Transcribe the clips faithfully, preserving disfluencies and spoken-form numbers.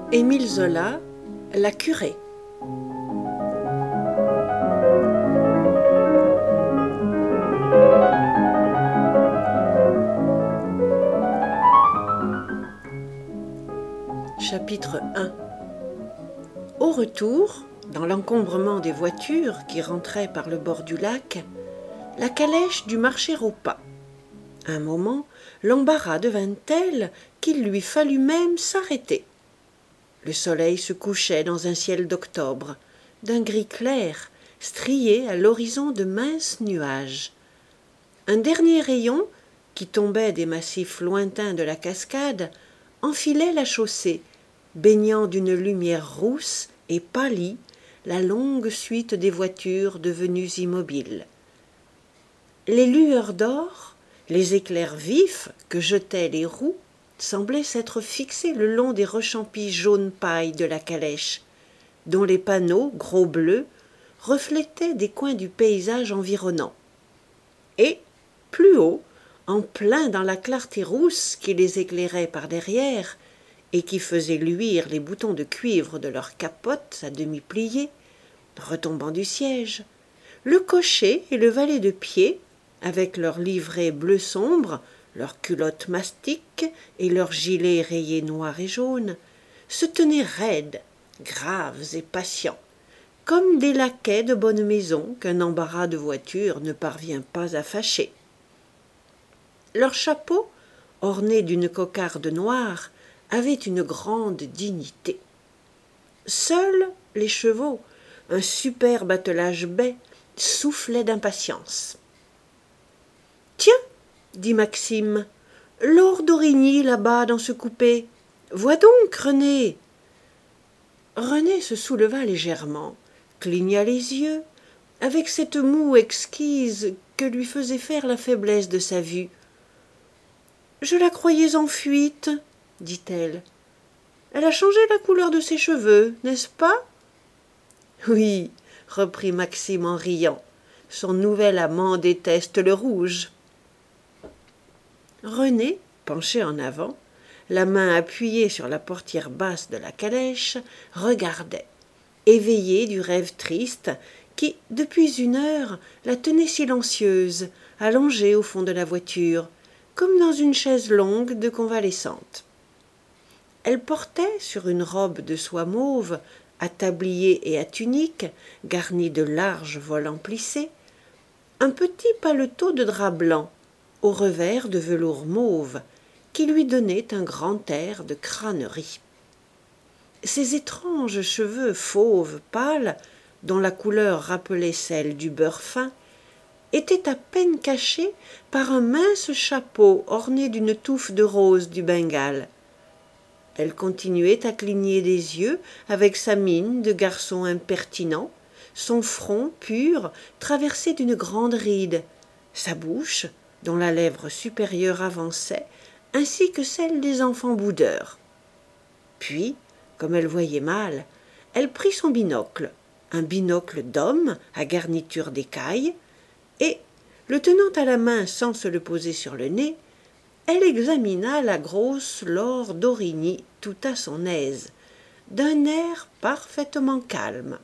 Émile Zola, La curée. Chapitre un. Au retour, dans l'encombrement des voitures qui rentraient par le bord du lac, la calèche dut marcher au pas. Un moment, l'embarras devint tel qu'il lui fallut même s'arrêter. Le soleil se couchait dans un ciel d'octobre, d'un gris clair, strié à l'horizon de minces nuages. Un dernier rayon, qui tombait des massifs lointains de la cascade, enfilait la chaussée, baignant d'une lumière rousse et pâlie la longue suite des voitures devenues immobiles. Les lueurs d'or, les éclairs vifs que jetaient les roues, semblaient s'être fixés le long des rechampis jaune paille de la calèche, dont les panneaux, gros bleus, reflétaient des coins du paysage environnant. Et, plus haut, en plein dans la clarté rousse qui les éclairait par derrière, et qui faisait luire les boutons de cuivre de leurs capotes à demi pliées, retombant du siège, le cocher et le valet de pied, avec leurs livrées bleu sombre, leurs culottes mastiques et leurs gilets rayés noir et jaune, se tenaient raides, graves et patients, comme des laquais de bonne maison qu'un embarras de voitures ne parvient pas à fâcher. Leurs chapeaux, ornés d'une cocarde noire, avaient une grande dignité. Seuls les chevaux, un superbe attelage bai, soufflaient d'impatience. « Tiens, dit Maxime, Lord d'Origny là-bas dans ce coupé. Vois donc, René !» René se souleva légèrement, cligna les yeux, avec cette moue exquise que lui faisait faire la faiblesse de sa vue. « Je la croyais en fuite, dit-elle. Elle a changé la couleur de ses cheveux, n'est-ce pas ? Oui, reprit Maxime en riant. Son nouvel amant déteste le rouge. René, penché en avant, la main appuyée sur la portière basse de la calèche, regardait, éveillé du rêve triste qui, depuis une heure, la tenait silencieuse, allongée au fond de la voiture, comme dans une chaise longue de convalescente. Elle portait, sur une robe de soie mauve, à tablier et à tunique, garnie de larges volants plissés, un petit paletot de drap blanc, au revers de velours mauve, qui lui donnait un grand air de crânerie. Ses étranges cheveux fauves pâles, dont la couleur rappelait celle du beurre fin, étaient à peine cachés par un mince chapeau orné d'une touffe de rose du Bengale. Elle continuait à cligner des yeux avec sa mine de garçon impertinent, son front pur traversé d'une grande ride, sa bouche, dont la lèvre supérieure avançait, ainsi que celle des enfants boudeurs. Puis, comme elle voyait mal, elle prit son binocle, un binocle d'homme à garniture d'écaille, et, le tenant à la main sans se le poser sur le nez, elle examina la grosse Laure d'Origny tout à son aise, d'un air parfaitement calme.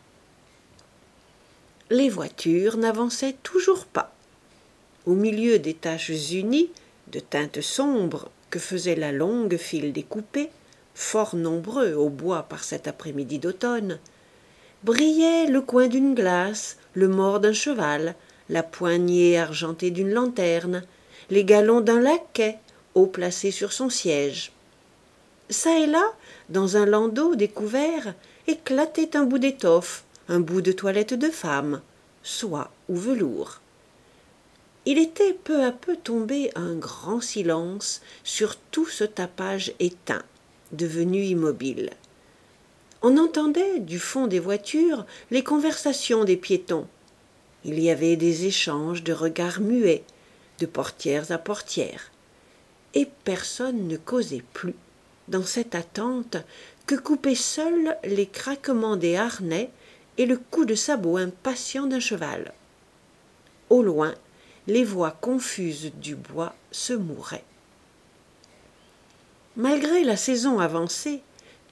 Les voitures n'avançaient toujours pas. Au milieu des taches unies, de teinte sombre, que faisait la longue file des coupés, fort nombreux au bois par cet après-midi d'automne, brillait le coin d'une glace, le mors d'un cheval, la poignée argentée d'une lanterne, les galons d'un laquais, haut placé sur son siège. Ça et là, dans un landau découvert, éclatait un bout d'étoffe, un bout de toilette de femme, soie ou velours. Il était peu à peu tombé un grand silence sur tout ce tapage éteint, devenu immobile. On entendait, du fond des voitures, les conversations des piétons. Il y avait des échanges de regards muets, de portières à portières. Et personne ne causait plus, dans cette attente, que coupaient seuls les craquements des harnais et le coup de sabot impatient d'un cheval. Au loin, les voix confuses du bois se mouraient. Malgré la saison avancée, tout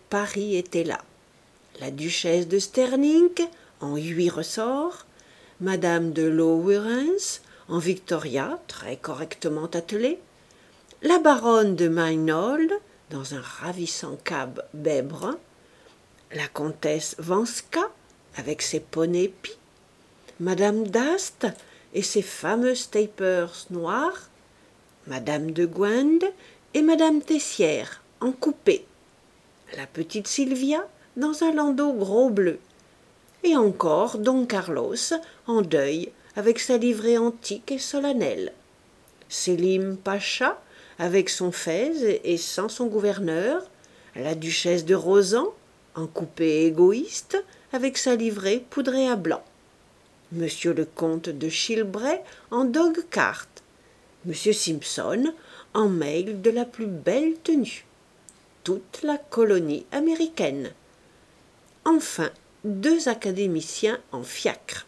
Paris était là. La duchesse de Sterling, en huit ressorts, madame de Lowerance, en Victoria, très correctement attelée, la baronne de Mainhold, dans un ravissant cab baie brun, la comtesse Vanska, avec ses poneys pis, madame d'Ast et ses fameux stapers noirs, madame de Guinde et madame Tessière, en coupé, la petite Sylvia, dans un landau gros bleu, et encore Don Carlos, en deuil, avec sa livrée antique et solennelle, Sélim Pacha, avec son fez et sans son gouverneur, la duchesse de Rosan, en coupé égoïste, avec sa livrée poudrée à blanc, monsieur le comte de Chilbray en dog-cart, monsieur Simpson en mail de la plus belle tenue, toute la colonie américaine, enfin deux académiciens en fiacre.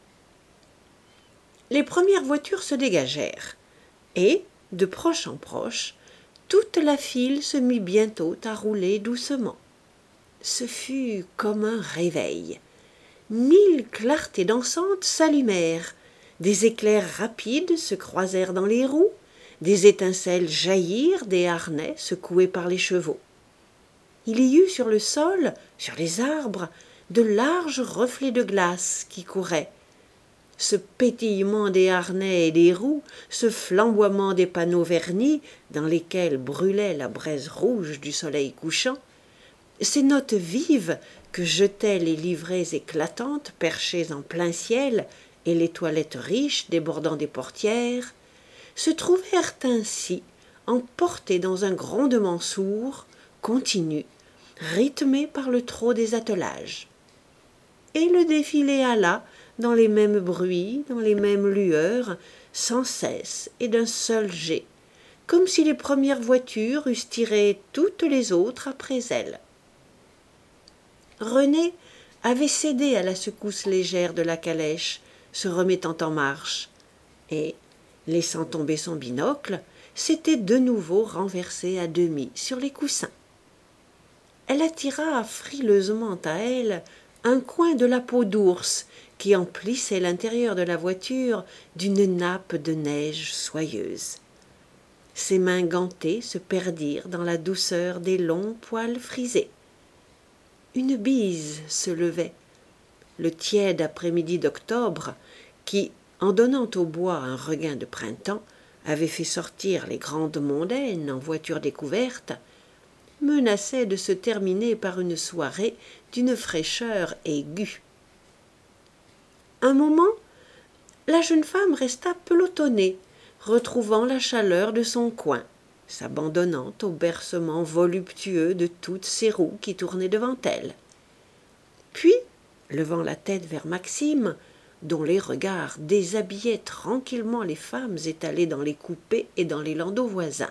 Les premières voitures se dégagèrent, et, de proche en proche, toute la file se mit bientôt à rouler doucement. Ce fut comme un réveil. Mille clartés dansantes s'allumèrent, des éclairs rapides se croisèrent dans les roues, des étincelles jaillirent des harnais secoués par les chevaux. Il y eut sur le sol, sur les arbres, de larges reflets de glace qui couraient. Ce pétillement des harnais et des roues, ce flamboiement des panneaux vernis dans lesquels brûlait la braise rouge du soleil couchant, ces notes vives que jetaient les livrées éclatantes perchées en plein ciel et les toilettes riches débordant des portières, se trouvèrent ainsi emportées dans un grondement sourd, continu, rythmé par le trot des attelages. Et le défilé alla dans les mêmes bruits, dans les mêmes lueurs, sans cesse et d'un seul jet, comme si les premières voitures eussent tiré toutes les autres après elles. René avait cédé à la secousse légère de la calèche, se remettant en marche, et, laissant tomber son binocle, s'était de nouveau renversée à demi sur les coussins. Elle attira frileusement à elle un coin de la peau d'ours qui emplissait l'intérieur de la voiture d'une nappe de neige soyeuse. Ses mains gantées se perdirent dans la douceur des longs poils frisés. Une bise se levait. Le tiède après-midi d'octobre, qui, en donnant au bois un regain de printemps, avait fait sortir les grandes mondaines en voiture découverte, menaçait de se terminer par une soirée d'une fraîcheur aiguë. Un moment, la jeune femme resta pelotonnée, retrouvant la chaleur de son coin, s'abandonnant au bercement voluptueux de toutes ces roues qui tournaient devant elle. Puis, levant la tête vers Maxime, dont les regards déshabillaient tranquillement les femmes étalées dans les coupés et dans les landaux voisins.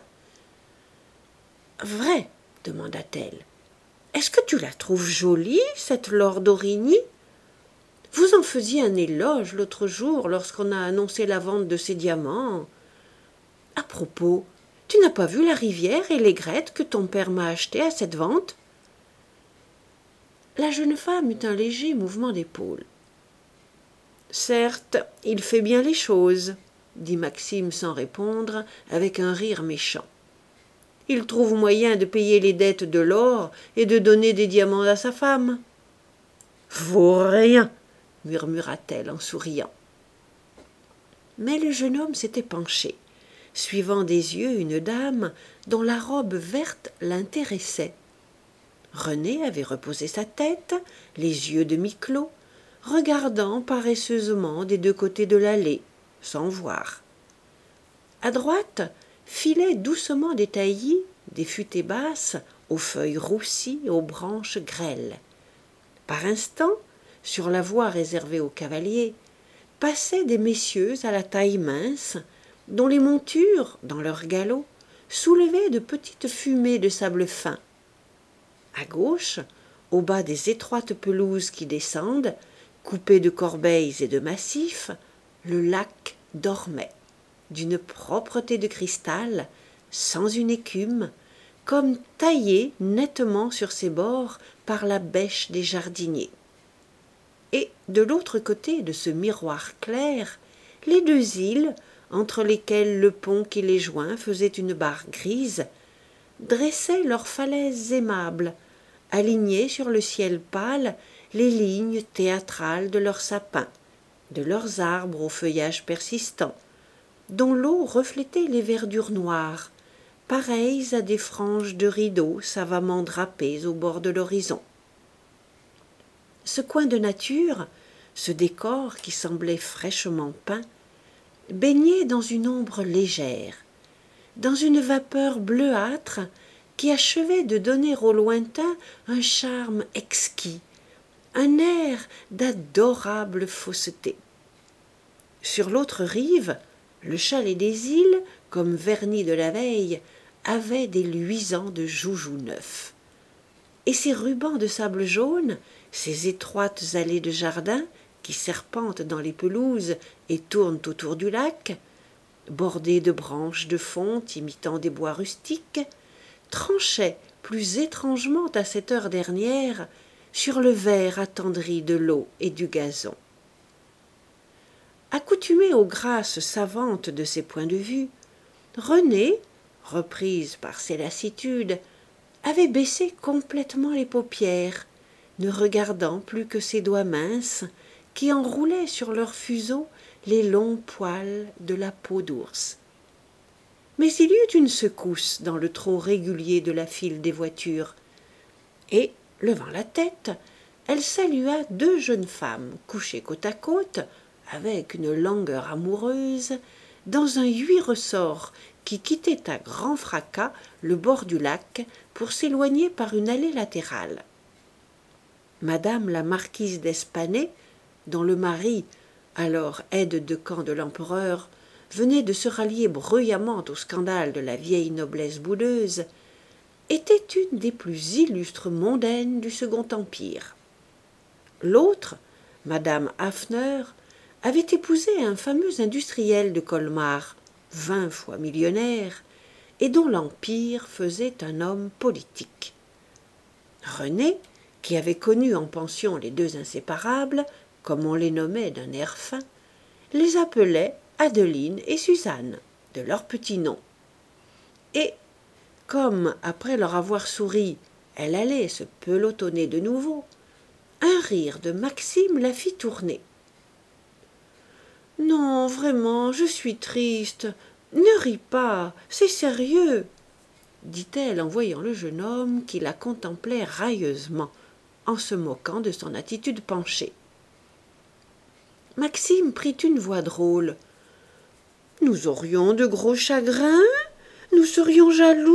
« Vrai, demanda-t-elle, est-ce que tu la trouves jolie, cette Laure d'Origny ? Vous en faisiez un éloge l'autre jour lorsqu'on a annoncé la vente de ces diamants. À propos, tu n'as pas vu la rivière et l'aigrette que ton père m'a achetées à cette vente ?» La jeune femme eut un léger mouvement d'épaules. « Certes, il fait bien les choses, » dit Maxime sans répondre, avec un rire méchant. « Il trouve moyen de payer les dettes de l'or et de donner des diamants à sa femme. »« Vaut rien, » murmura-t-elle en souriant. Mais le jeune homme s'était penché, suivant des yeux une dame dont la robe verte l'intéressait. René avait reposé sa tête, les yeux demi-clos, regardant paresseusement des deux côtés de l'allée, sans voir. À droite filaient doucement des taillis, des futaies basses, aux feuilles roussies, aux branches grêles. Par instants, sur la voie réservée aux cavaliers, passaient des messieurs à la taille mince, dont les montures, dans leur galop, soulevaient de petites fumées de sable fin. À gauche, au bas des étroites pelouses qui descendent, coupées de corbeilles et de massifs, le lac dormait, d'une propreté de cristal, sans une écume, comme taillées nettement sur ses bords par la bêche des jardiniers. Et de l'autre côté de ce miroir clair, les deux îles, entre lesquelles le pont qui les joint faisait une barre grise, dressaient leurs falaises aimables, alignées sur le ciel pâle les lignes théâtrales de leurs sapins, de leurs arbres au feuillage persistant, dont l'eau reflétait les verdures noires, pareilles à des franges de rideaux savamment drapées au bord de l'horizon. Ce coin de nature, ce décor qui semblait fraîchement peint, baignait dans une ombre légère, dans une vapeur bleuâtre qui achevait de donner au lointain un charme exquis, un air d'adorable fausseté. Sur l'autre rive, le chalet des îles, comme verni de la veille, avait des luisants de joujoux neufs. Et ces rubans de sable jaune, ces étroites allées de jardin qui serpentent dans les pelouses et tournent autour du lac, bordées de branches de fonte imitant des bois rustiques, tranchaient plus étrangement à cette heure dernière sur le vert attendri de l'eau et du gazon. Accoutumée aux grâces savantes de ces points de vue, Renée, reprise par ses lassitudes, avait baissé complètement les paupières, ne regardant plus que ses doigts minces qui enroulaient sur leurs fuseaux les longs poils de la peau d'ours. Mais il y eut une secousse dans le trot régulier de la file des voitures, et, levant la tête, elle salua deux jeunes femmes couchées côte à côte, avec une langueur amoureuse, dans un huit ressorts qui quittait à grand fracas le bord du lac pour s'éloigner par une allée latérale. Madame la marquise d'Espanay, dont le mari, alors aide de camp de l'empereur, venait de se rallier bruyamment au scandale de la vieille noblesse bouleuse, était une des plus illustres mondaines du Second Empire. L'autre, madame Hafner, avait épousé un fameux industriel de Colmar, vingt fois millionnaire, et dont l'empire faisait un homme politique. Renée, qui avait connu en pension les deux inséparables, comme on les nommait d'un air fin, les appelait Adeline et Suzanne, de leurs petits noms. Et, comme, après leur avoir souri, elle allait se pelotonner de nouveau, un rire de Maxime la fit tourner. « Non, vraiment, je suis triste. Ne ris pas, c'est sérieux, » dit-elle en voyant le jeune homme qui la contemplait railleusement, en se moquant de son attitude penchée. Maxime prit une voix drôle. « Nous aurions de gros chagrins? Nous serions jalouses ?»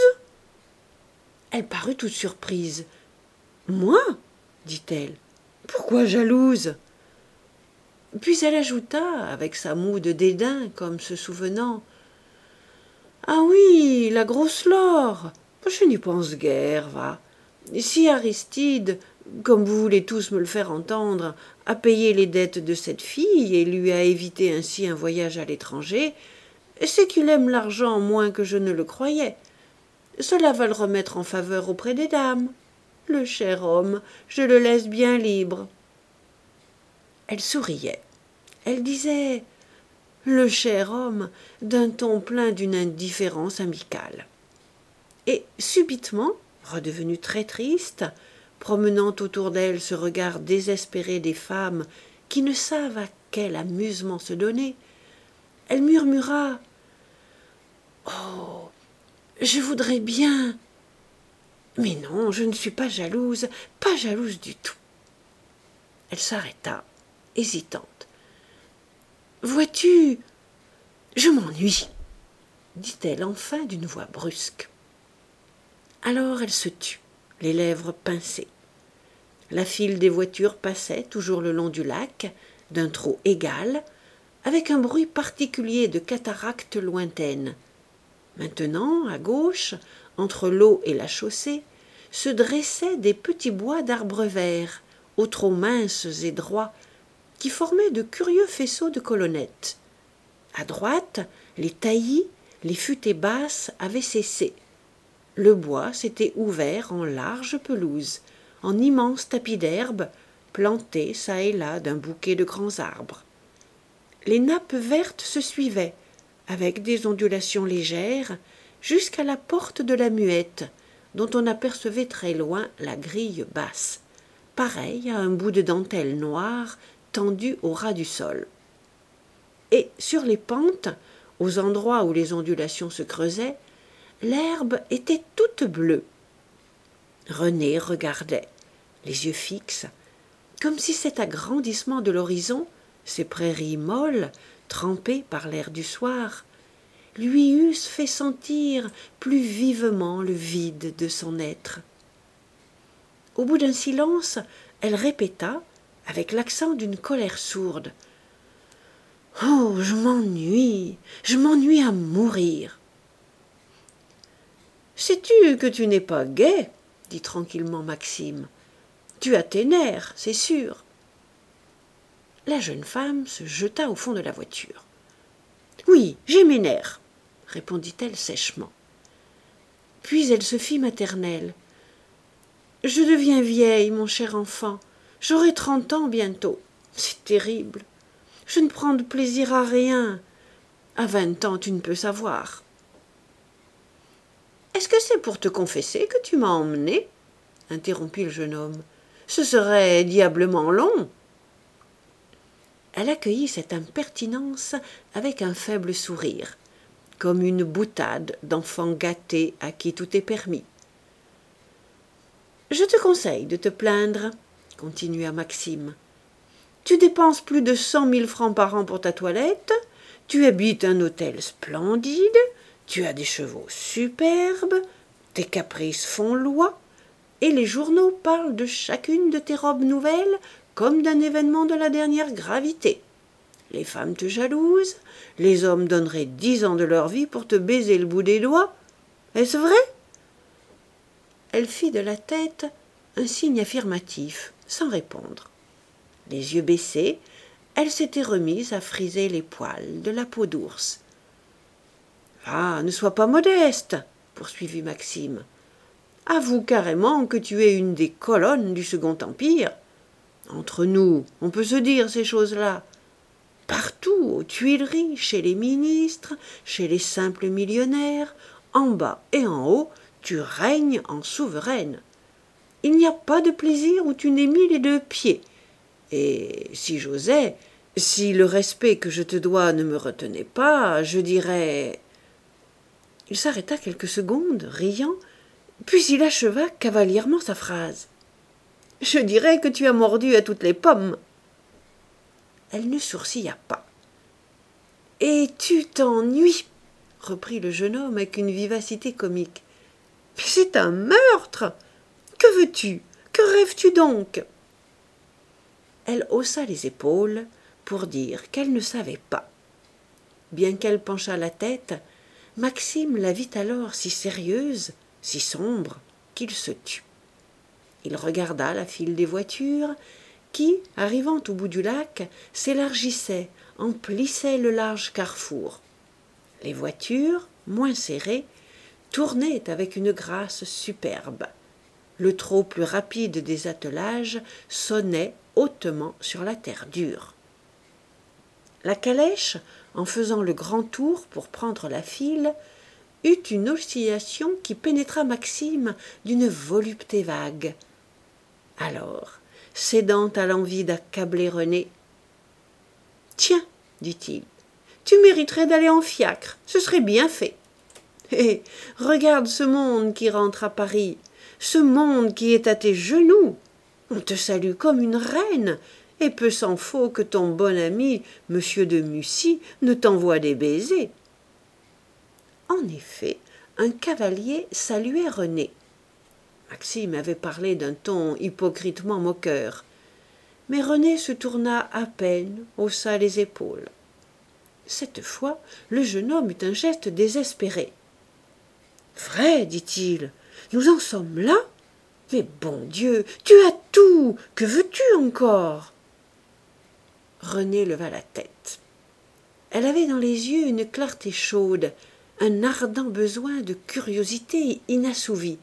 Elle parut toute surprise. « Moi ?» dit-elle. « Pourquoi jalouse ?» Puis elle ajouta, avec sa moue de dédain, comme se souvenant. « Ah oui, la grosse Laure, je n'y pense guère, va. Si Aristide, comme vous voulez tous me le faire entendre, a payé les dettes de cette fille et lui a évité ainsi un voyage à l'étranger, c'est qu'il aime l'argent moins que je ne le croyais. Cela va le remettre en faveur auprès des dames. Le cher homme, je le laisse bien libre. » Elle souriait. Elle disait « le cher homme » d'un ton plein d'une indifférence amicale. Et subitement, redevenue très triste, promenant autour d'elle ce regard désespéré des femmes qui ne savent à quel amusement se donner, elle murmura « Oh, je voudrais bien. Mais non, je ne suis pas jalouse, pas jalouse du tout. » Elle s'arrêta, hésitante. « Vois-tu, je m'ennuie, » dit-elle enfin d'une voix brusque. Alors elle se tut, les lèvres pincées. La file des voitures passait toujours le long du lac, d'un trot égal, avec un bruit particulier de cataractes lointaines. Maintenant, à gauche, entre l'eau et la chaussée, se dressaient des petits bois d'arbres verts, aux troncs minces et droits, qui formaient de curieux faisceaux de colonnettes. À droite, les taillis, les futaies basses avaient cessé. Le bois s'était ouvert en large pelouse, en immense tapis d'herbe, planté çà et là d'un bouquet de grands arbres. Les nappes vertes se suivaient, avec des ondulations légères, jusqu'à la porte de la Muette, dont on apercevait très loin la grille basse, pareille à un bout de dentelle noire tendu au ras du sol. Et sur les pentes, aux endroits où les ondulations se creusaient, l'herbe était toute bleue. René regardait, les yeux fixes, comme si cet agrandissement de l'horizon, ces prairies molles, trempées par l'air du soir, lui eussent fait sentir plus vivement le vide de son être. Au bout d'un silence, elle répéta, avec l'accent d'une colère sourde: « Oh, je m'ennuie, je m'ennuie à mourir. »« Sais-tu que tu n'es pas gai ?» dit tranquillement Maxime. « Tu as tes nerfs, c'est sûr. » La jeune femme se jeta au fond de la voiture. « Oui, j'ai mes nerfs, » répondit-elle sèchement. Puis elle se fit maternelle. « Je deviens vieille, mon cher enfant. J'aurai trente ans bientôt. C'est terrible. Je ne prends de plaisir à rien. À vingt ans, tu ne peux savoir. »« Est-ce que c'est pour te confesser que tu m'as emmené ?» interrompit le jeune homme. « Ce serait diablement long. » Elle accueillit cette impertinence avec un faible sourire, comme une boutade d'enfant gâté à qui tout est permis. « Je te conseille de te plaindre, » continua Maxime. « Tu dépenses plus de cent mille francs par an pour ta toilette, tu habites un hôtel splendide, tu as des chevaux superbes, tes caprices font loi, et les journaux parlent de chacune de tes robes nouvelles comme d'un événement de la dernière gravité. Les femmes te jalousent, les hommes donneraient dix ans de leur vie pour te baiser le bout des doigts. Est-ce vrai ?» Elle fit de la tête un signe affirmatif, sans répondre. Les yeux baissés, elle s'était remise à friser les poils de la peau d'ours. « Ah, ne sois pas modeste, » poursuivit Maxime. « Avoue carrément que tu es une des colonnes du Second Empire. Entre nous, on peut se dire ces choses-là. Partout, aux Tuileries, chez les ministres, chez les simples millionnaires, en bas et en haut, tu règnes en souveraine. Il n'y a pas de plaisir où tu n'aies mis les deux pieds. Et si j'osais, si le respect que je te dois ne me retenait pas, je dirais... » Il s'arrêta quelques secondes, riant, puis il acheva cavalierement sa phrase. « Je dirais que tu as mordu à toutes les pommes. » Elle ne sourcilla pas. « Et tu t'ennuies, » reprit le jeune homme avec une vivacité comique. « Mais c'est un meurtre. Que veux-tu? Que rêves-tu donc ?» Elle haussa les épaules pour dire qu'elle ne savait pas. Bien qu'elle penchât la tête, Maxime la vit alors si sérieuse, si sombre, qu'il se tut. Il regarda la file des voitures qui, arrivant au bout du lac, s'élargissait, emplissait le large carrefour. Les voitures, moins serrées, tournaient avec une grâce superbe. Le trot plus rapide des attelages sonnait hautement sur la terre dure. La calèche, en faisant le grand tour pour prendre la file, eut une oscillation qui pénétra Maxime d'une volupté vague. Alors, cédant à l'envie d'accabler René, « Tiens, dit-il, tu mériterais d'aller en fiacre, ce serait bien fait. Hé, regarde ce monde qui rentre à Paris, ce monde qui est à tes genoux. On te salue comme une reine, et peu s'en faut que ton bon ami, monsieur de Mussy, ne t'envoie des baisers. » En effet, un cavalier saluait René. Maxime avait parlé d'un ton hypocritement moqueur, mais René se tourna à peine, haussa les épaules. Cette fois, le jeune homme eut un geste désespéré. « Vrai, dit-il, nous en sommes là? Mais bon Dieu, tu as tout, que veux-tu encore ?» René leva la tête. Elle avait dans les yeux une clarté chaude, un ardent besoin de curiosité inassouvi.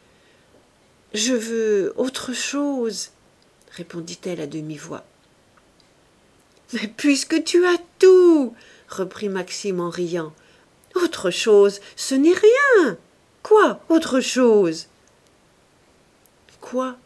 « Je veux autre chose, » répondit-elle à demi-voix. « Mais puisque tu as tout, » reprit Maxime en riant. « Autre chose, ce n'est rien. Quoi, autre chose ?»« Quoi ?»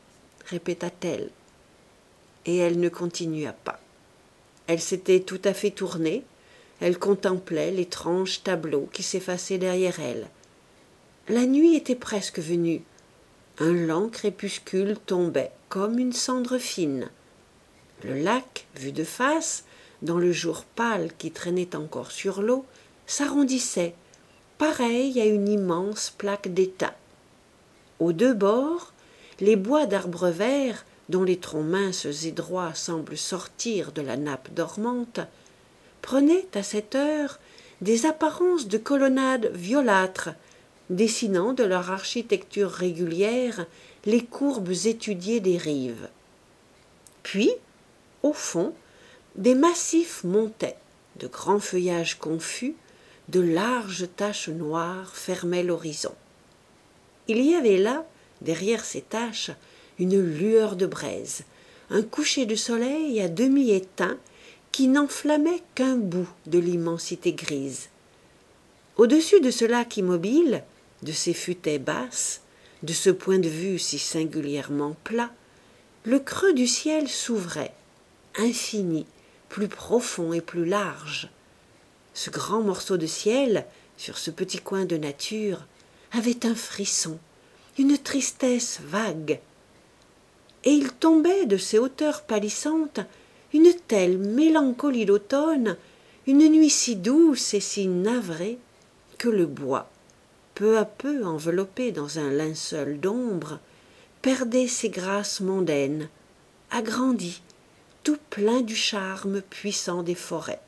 répéta-t-elle, et elle ne continua pas. Elle s'était tout à fait tournée, elle contemplait l'étrange tableau qui s'effaçait derrière elle. La nuit était presque venue. Un lent crépuscule tombait comme une cendre fine. Le lac, vu de face, dans le jour pâle qui traînait encore sur l'eau, s'arrondissait, pareil à une immense plaque d'étain. Aux deux bords, les bois d'arbres verts, dont les troncs minces et droits semblent sortir de la nappe dormante, prenaient à cette heure des apparences de colonnades violâtres, dessinant de leur architecture régulière les courbes étudiées des rives. Puis, au fond, des massifs montaient, de grands feuillages confus, de larges taches noires fermaient l'horizon. Il y avait là, derrière ces taches, une lueur de braise, un coucher de soleil à demi éteint qui n'enflammait qu'un bout de l'immensité grise. Au-dessus de ce lac immobile, de ces futaies basses, de ce point de vue si singulièrement plat, le creux du ciel s'ouvrait, infini, plus profond et plus large. Ce grand morceau de ciel, sur ce petit coin de nature, avait un frisson, une tristesse vague. Et il tombait de ces hauteurs pâlissantes une telle mélancolie d'automne, une nuit si douce et si navrée, que le bois, peu à peu enveloppé dans un linceul d'ombre, perdait ses grâces mondaines, agrandi, tout plein du charme puissant des forêts.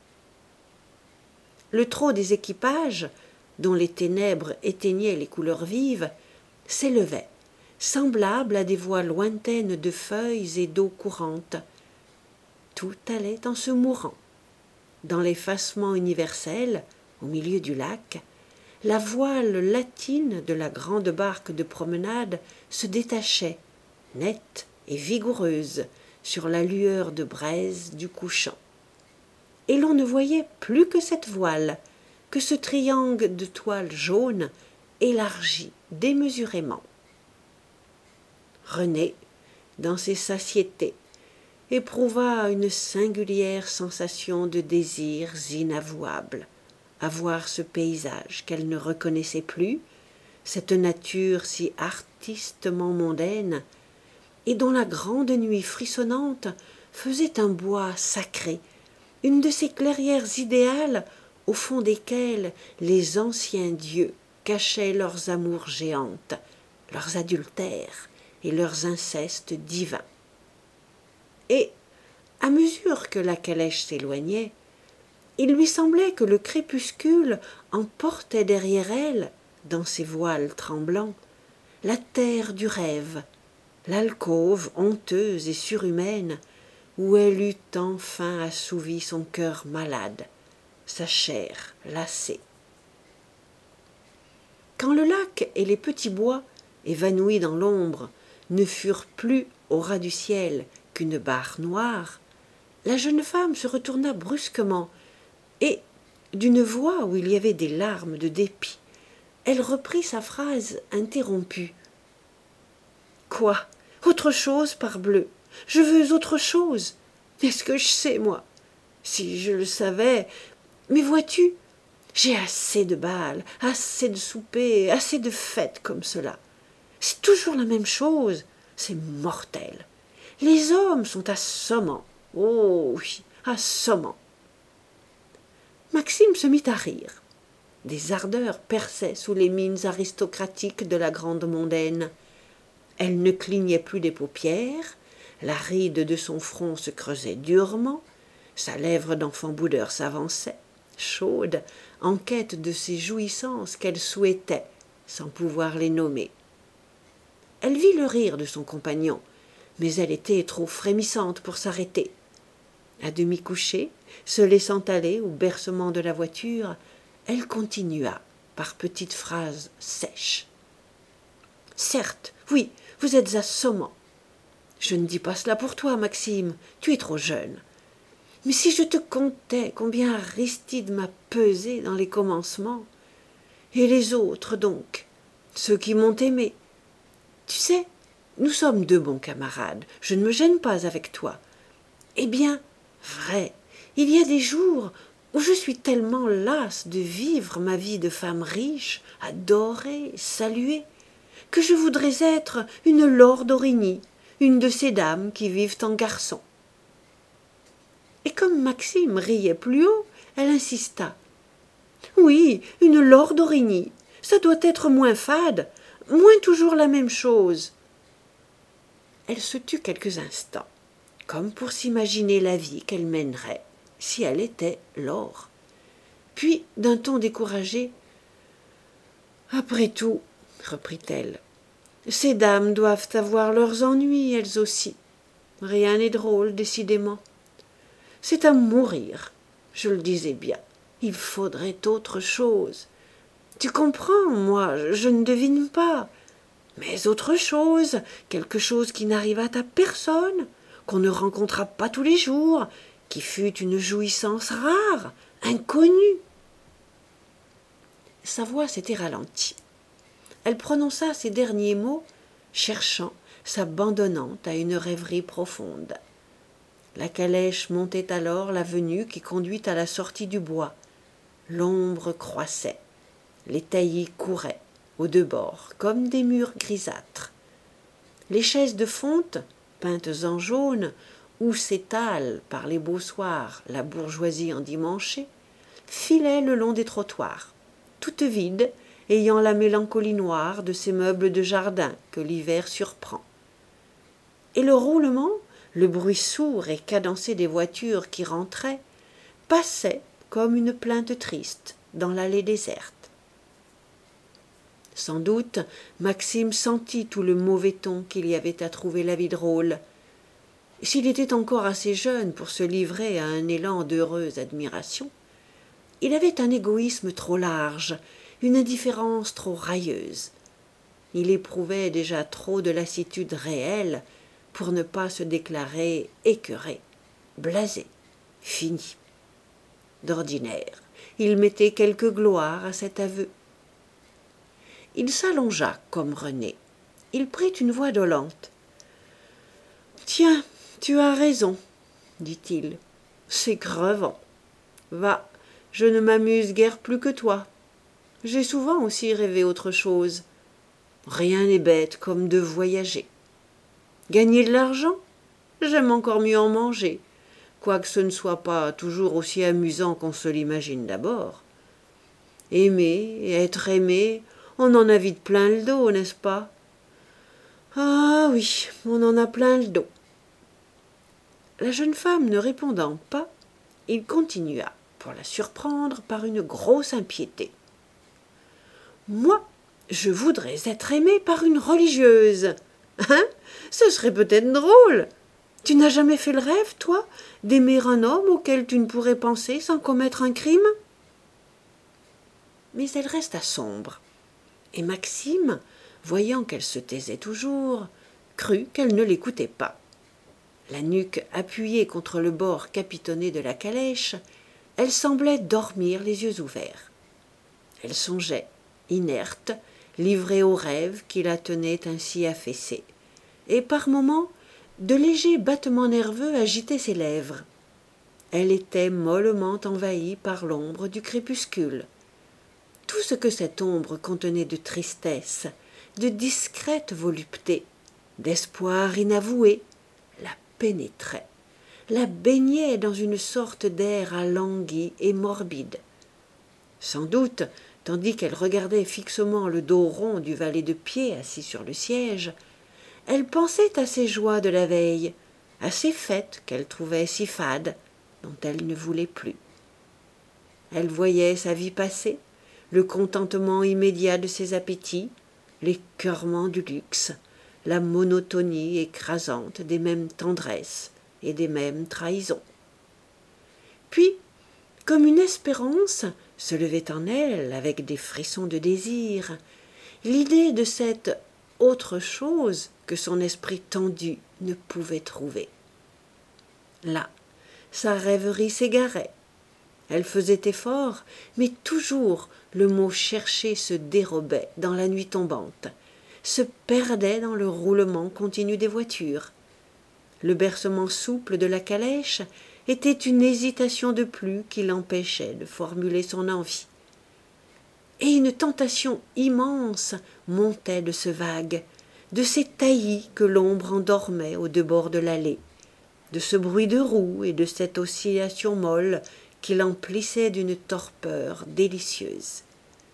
Le trot des équipages, dont les ténèbres éteignaient les couleurs vives, s'élevait, semblable à des voix lointaines de feuilles et d'eau courante. Tout allait en se mourant. Dans l'effacement universel, au milieu du lac, la voile latine de la grande barque de promenade se détachait, nette et vigoureuse, sur la lueur de braise du couchant. Et l'on ne voyait plus que cette voile, que ce triangle de toile jaune élargi démesurément. René, dans ses satiétés, éprouva une singulière sensation de désirs inavouables à voir ce paysage qu'elle ne reconnaissait plus, cette nature si artistement mondaine, et dont la grande nuit frissonnante faisait un bois sacré, une de ces clairières idéales au fond desquelles les anciens dieux cachaient leurs amours géantes, leurs adultères et leurs incestes divins. Et, à mesure que la calèche s'éloignait, il lui semblait que le crépuscule emportait derrière elle, dans ses voiles tremblants, la terre du rêve, l'alcôve honteuse et surhumaine où elle eut enfin assouvi son cœur malade, sa chair lassée. Quand le lac et les petits bois, évanouis dans l'ombre, ne furent plus au ras du ciel qu'une barre noire, la jeune femme se retourna brusquement et, d'une voix où il y avait des larmes de dépit, elle reprit sa phrase interrompue. « Quoi? Autre chose, parbleu! Je veux autre chose! Est-ce que je sais, moi? Si je le savais... Mais vois-tu, j'ai assez de bals, assez de soupers, assez de fêtes comme cela. C'est toujours la même chose, c'est mortel. Les hommes sont assommants, oh oui, assommants. » Maxime se mit à rire. Des ardeurs perçaient sous les mines aristocratiques de la grande mondaine. Elle ne clignait plus des paupières, la ride de son front se creusait durement, sa lèvre d'enfant boudeur s'avançait, chaude, en quête de ces jouissances qu'elle souhaitait, sans pouvoir les nommer. Elle vit le rire de son compagnon, mais elle était trop frémissante pour s'arrêter. À demi couchée, se laissant aller au bercement de la voiture, elle continua. par petites phrases sèches. « Certes, oui, vous êtes assommant. Je ne dis pas cela pour toi, Maxime, tu es trop jeune. Mais si je te contais combien Aristide m'a pesé dans les commencements, et les autres donc, ceux qui m'ont aimé. Tu sais, nous sommes deux bons camarades, je ne me gêne pas avec toi. Eh bien, vrai, il y a des jours où je suis tellement lasse de vivre ma vie de femme riche, adorée, saluée, que je voudrais être une Laure d'Origny, une de ces dames qui vivent en garçon. » Et comme Maxime riait plus haut, elle insista. « Oui, une Laure d'Origny, ça doit être moins fade, moins toujours la même chose. » Elle se tut quelques instants, comme pour s'imaginer la vie qu'elle mènerait si elle était Laure. Puis, d'un ton découragé, « Après tout, reprit-elle, ces dames doivent avoir leurs ennuis, elles aussi. Rien n'est drôle, décidément. C'est à mourir, je le disais bien. Il faudrait autre chose. Tu comprends, moi, je ne devine pas. Mais autre chose, quelque chose qui n'arrivât à personne, qu'on ne rencontra pas tous les jours, qui fût une jouissance rare, inconnue. » Sa voix s'était ralentie. Elle prononça ces derniers mots, cherchant, s'abandonnant à une rêverie profonde. La calèche montait alors l'avenue qui conduit à la sortie du bois. L'ombre croissait. Les taillis couraient, aux deux bords, comme des murs grisâtres. Les chaises de fonte, peintes en jaune, où s'étale par les beaux soirs la bourgeoisie endimanchée, filaient le long des trottoirs, toutes vides, ayant la mélancolie noire de ces meubles de jardin que l'hiver surprend. Et le roulement, le bruit sourd et cadencé des voitures qui rentraient, passait comme une plainte triste dans l'allée déserte. Sans doute, Maxime sentit tout le mauvais ton qu'il y avait à trouver la vie drôle. S'il était encore assez jeune pour se livrer à un élan d'heureuse admiration, il avait un égoïsme trop large, une indifférence trop railleuse. Il éprouvait déjà trop de lassitude réelle pour ne pas se déclarer écœuré, blasé, fini. D'ordinaire, il mettait quelque gloire à cet aveu. Il s'allongea comme René. Il prit une voix dolente. « Tiens, tu as raison, dit-il. C'est crevant. Va, je ne m'amuse guère plus que toi. J'ai souvent aussi rêvé autre chose. Rien n'est bête comme de voyager. Gagner de l'argent? J'aime encore mieux en manger, quoique ce ne soit pas toujours aussi amusant qu'on se l'imagine d'abord. Aimer et être aimé, on en a vite plein le dos, n'est-ce pas? Ah oui, on en a plein le dos. » La jeune femme ne répondant pas, il continua, pour la surprendre par une grosse impiété. « Moi, je voudrais être aimé par une religieuse. Hein? Ce serait peut-être drôle. Tu n'as jamais fait le rêve, toi, d'aimer un homme auquel tu ne pourrais penser sans commettre un crime ?» Mais elle resta sombre, et Maxime, voyant qu'elle se taisait toujours, crut qu'elle ne l'écoutait pas. La nuque appuyée contre le bord capitonné de la calèche, elle semblait dormir les yeux ouverts. Elle songeait, inerte, livrée aux rêves qui la tenaient ainsi affaissée, et par moments, de légers battements nerveux agitaient ses lèvres. Elle était mollement envahie par l'ombre du crépuscule. Tout ce que cette ombre contenait de tristesse, de discrète volupté, d'espoir inavoué, la pénétrait, la baignait dans une sorte d'air alangui et morbide. Sans doute, tandis qu'elle regardait fixement le dos rond du valet de pied assis sur le siège, elle pensait à ses joies de la veille, à ses fêtes qu'elle trouvait si fades, dont elle ne voulait plus. Elle voyait sa vie passer, le contentement immédiat de ses appétits, l'écœurement du luxe, la monotonie écrasante des mêmes tendresses et des mêmes trahisons. Puis, comme une espérance se levait en elle avec des frissons de désir, l'idée de cette autre chose que son esprit tendu ne pouvait trouver. Là, sa rêverie s'égarait. Elle faisait effort, mais toujours le mot cherché se dérobait dans la nuit tombante, se perdait dans le roulement continu des voitures. Le bercement souple de la calèche était une hésitation de plus qui l'empêchait de formuler son envie. Et une tentation immense montait de ce vague, de ces taillis que l'ombre endormait aux deux bords de l'allée, de ce bruit de roues et de cette oscillation molle qui l'emplissait d'une torpeur délicieuse.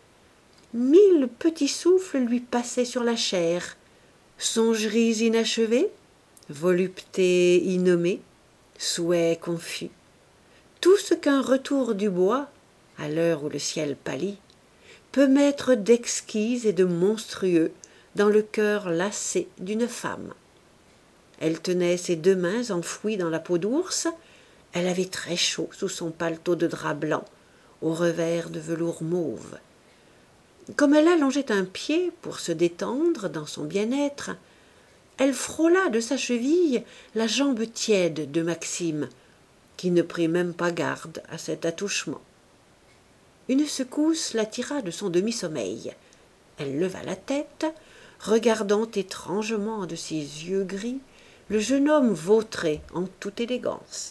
Mille petits souffles lui passaient sur la chair, songeries inachevées, voluptés innommées, souhaits confus, tout ce qu'un retour du bois, à l'heure où le ciel pâlit, peut mettre d'exquis et de monstrueux dans le cœur lassé d'une femme. Elle tenait ses deux mains enfouies dans la peau d'ours, elle avait très chaud sous son paletot de drap blanc, au revers de velours mauve. Comme elle allongeait un pied pour se détendre dans son bien-être, elle frôla de sa cheville la jambe tiède de Maxime, qui ne prit même pas garde à cet attouchement. Une secousse la tira de son demi-sommeil. Elle leva la tête, regardant étrangement de ses yeux gris le jeune homme vautré en toute élégance.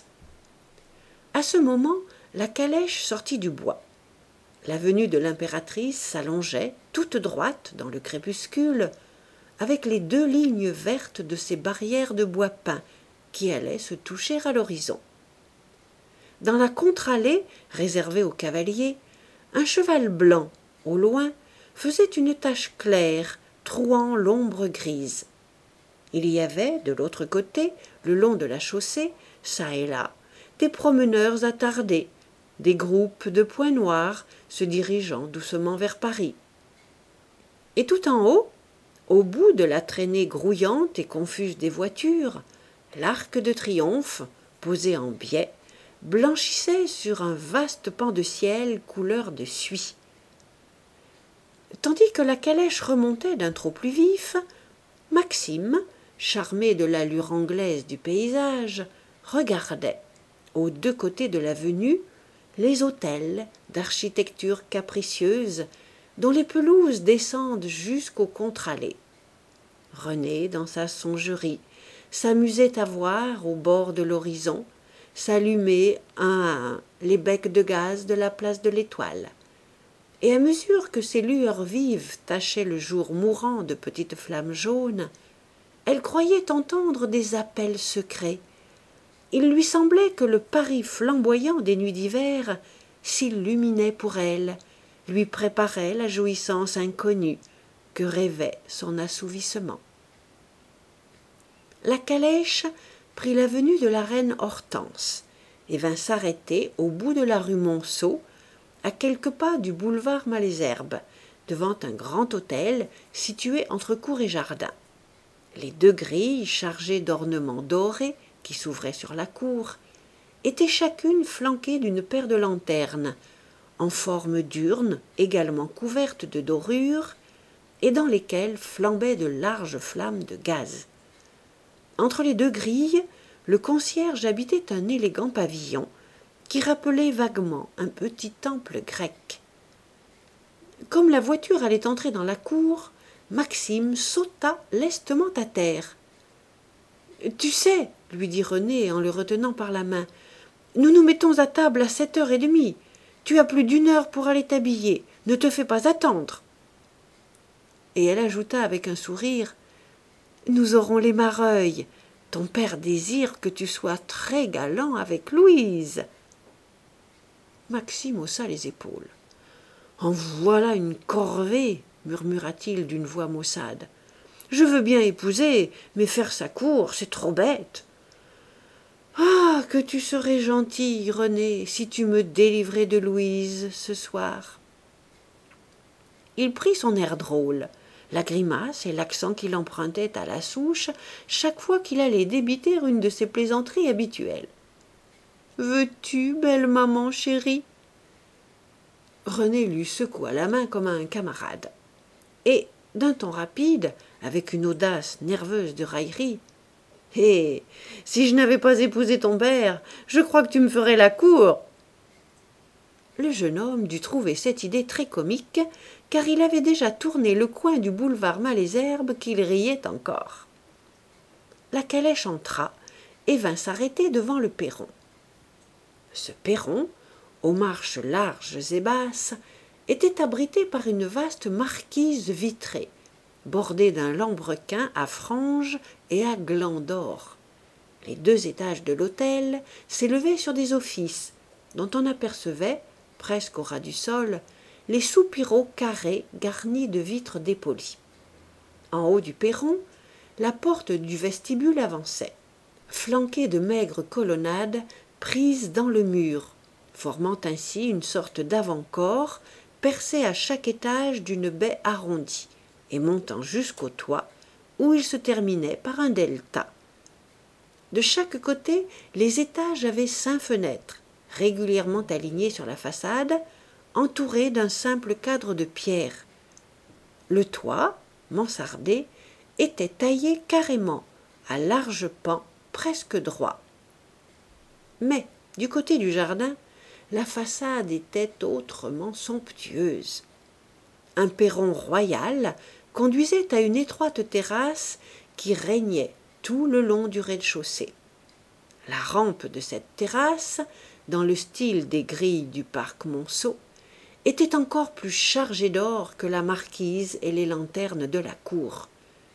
À ce moment, la calèche sortit du bois. L'avenue de l'impératrice s'allongeait, toute droite dans le crépuscule, avec les deux lignes vertes de ces barrières de bois peint qui allaient se toucher à l'horizon. Dans la contre-allée, réservée aux cavaliers, un cheval blanc, au loin, faisait une tache claire, trouant l'ombre grise. Il y avait, de l'autre côté, le long de la chaussée, çà et là, des promeneurs attardés, des groupes de points noirs se dirigeant doucement vers Paris. Et tout en haut, au bout de la traînée grouillante et confuse des voitures, l'arc de triomphe, posé en biais, blanchissait sur un vaste pan de ciel couleur de suie. Tandis que la calèche remontait d'un trot plus vif, Maxime, charmé de l'allure anglaise du paysage, regardait, aux deux côtés de l'avenue, les hôtels d'architecture capricieuse dont les pelouses descendent jusqu'aux contre-allées. René, dans sa songerie, s'amusait à voir, au bord de l'horizon, s'allumer un à un les becs de gaz de la place de l'Étoile. Et à mesure que ces lueurs vives tachaient le jour mourant de petites flammes jaunes, elle croyait entendre des appels secrets. Il lui semblait que le Paris flamboyant des nuits d'hiver s'illuminait pour elle, lui préparait la jouissance inconnue que rêvait son assouvissement. La calèche prit l'avenue de la reine Hortense et vint s'arrêter au bout de la rue Monceau, à quelques pas du boulevard Malesherbes, devant un grand hôtel situé entre cour et jardin. Les deux grilles chargées d'ornements dorés qui s'ouvraient sur la cour étaient chacune flanquées d'une paire de lanternes en forme d'urne également couvertes de dorures et dans lesquelles flambaient de larges flammes de gaz. Entre les deux grilles, le concierge habitait un élégant pavillon qui rappelait vaguement un petit temple grec. Comme la voiture allait entrer dans la cour, Maxime sauta lestement à terre. « Tu sais, » lui dit René en le retenant par la main, « nous nous mettons à table à sept heures et demie. Tu as plus d'une heure pour aller t'habiller. Ne te fais pas attendre. » Et elle ajouta avec un sourire, « Nous aurons les mareuils. Ton père désire que tu sois très galant avec Louise. » Maxime haussa les épaules. « En voilà une corvée, » murmura-t-il d'une voix maussade. « Je veux bien épouser, mais faire sa cour, c'est trop bête. »« Ah, que tu serais gentil, René, si tu me délivrais de Louise ce soir. » Il prit son air drôle, la grimace et l'accent qu'il empruntait à la souche chaque fois qu'il allait débiter une de ses plaisanteries habituelles. « Veux-tu, belle maman chérie ?»« René lui secoua la main comme à un camarade. Et, d'un ton rapide, avec une audace nerveuse de raillerie, « Hé, si je n'avais pas épousé ton père, je crois que tu me ferais la cour !» Le jeune homme dut trouver cette idée très comique, car il avait déjà tourné le coin du boulevard Malesherbes qu'il riait encore. La calèche entra et vint s'arrêter devant le perron. Ce perron, aux marches larges et basses, était abrité par une vaste marquise vitrée, bordée d'un lambrequin à franges et à glands d'or. Les deux étages de l'hôtel s'élevaient sur des offices, dont on apercevait, presque au ras du sol, les soupiraux carrés garnis de vitres dépolies. En haut du perron, la porte du vestibule avançait, flanquée de maigres colonnades prises dans le mur, formant ainsi une sorte d'avant-corps percé à chaque étage d'une baie arrondie et montant jusqu'au toit, où il se terminait par un delta. De chaque côté, les étages avaient cinq fenêtres, régulièrement alignées sur la façade, entourées d'un simple cadre de pierre. Le toit, mansardé, était taillé carrément, à larges pans, presque droits. Mais, du côté du jardin, la façade était autrement somptueuse. Un perron royal conduisait à une étroite terrasse qui régnait tout le long du rez-de-chaussée. La rampe de cette terrasse, dans le style des grilles du parc Monceau, était encore plus chargée d'or que la marquise et les lanternes de la cour.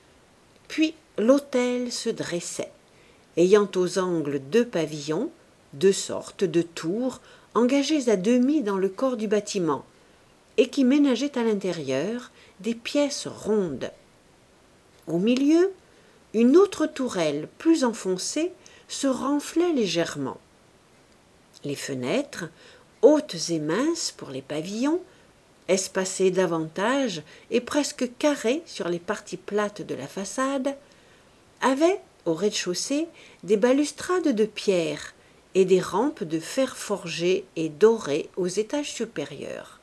Puis l'hôtel se dressait, ayant aux angles deux pavillons, deux sortes de tours engagées à demi dans le corps du bâtiment, et qui ménageaient à l'intérieur des pièces rondes. Au milieu, une autre tourelle plus enfoncée se renflait légèrement. Les fenêtres, hautes et minces pour les pavillons, espacées davantage et presque carrées sur les parties plates de la façade, avaient, au rez-de-chaussée, des balustrades de pierre et des rampes de fer forgé et doré aux étages supérieurs.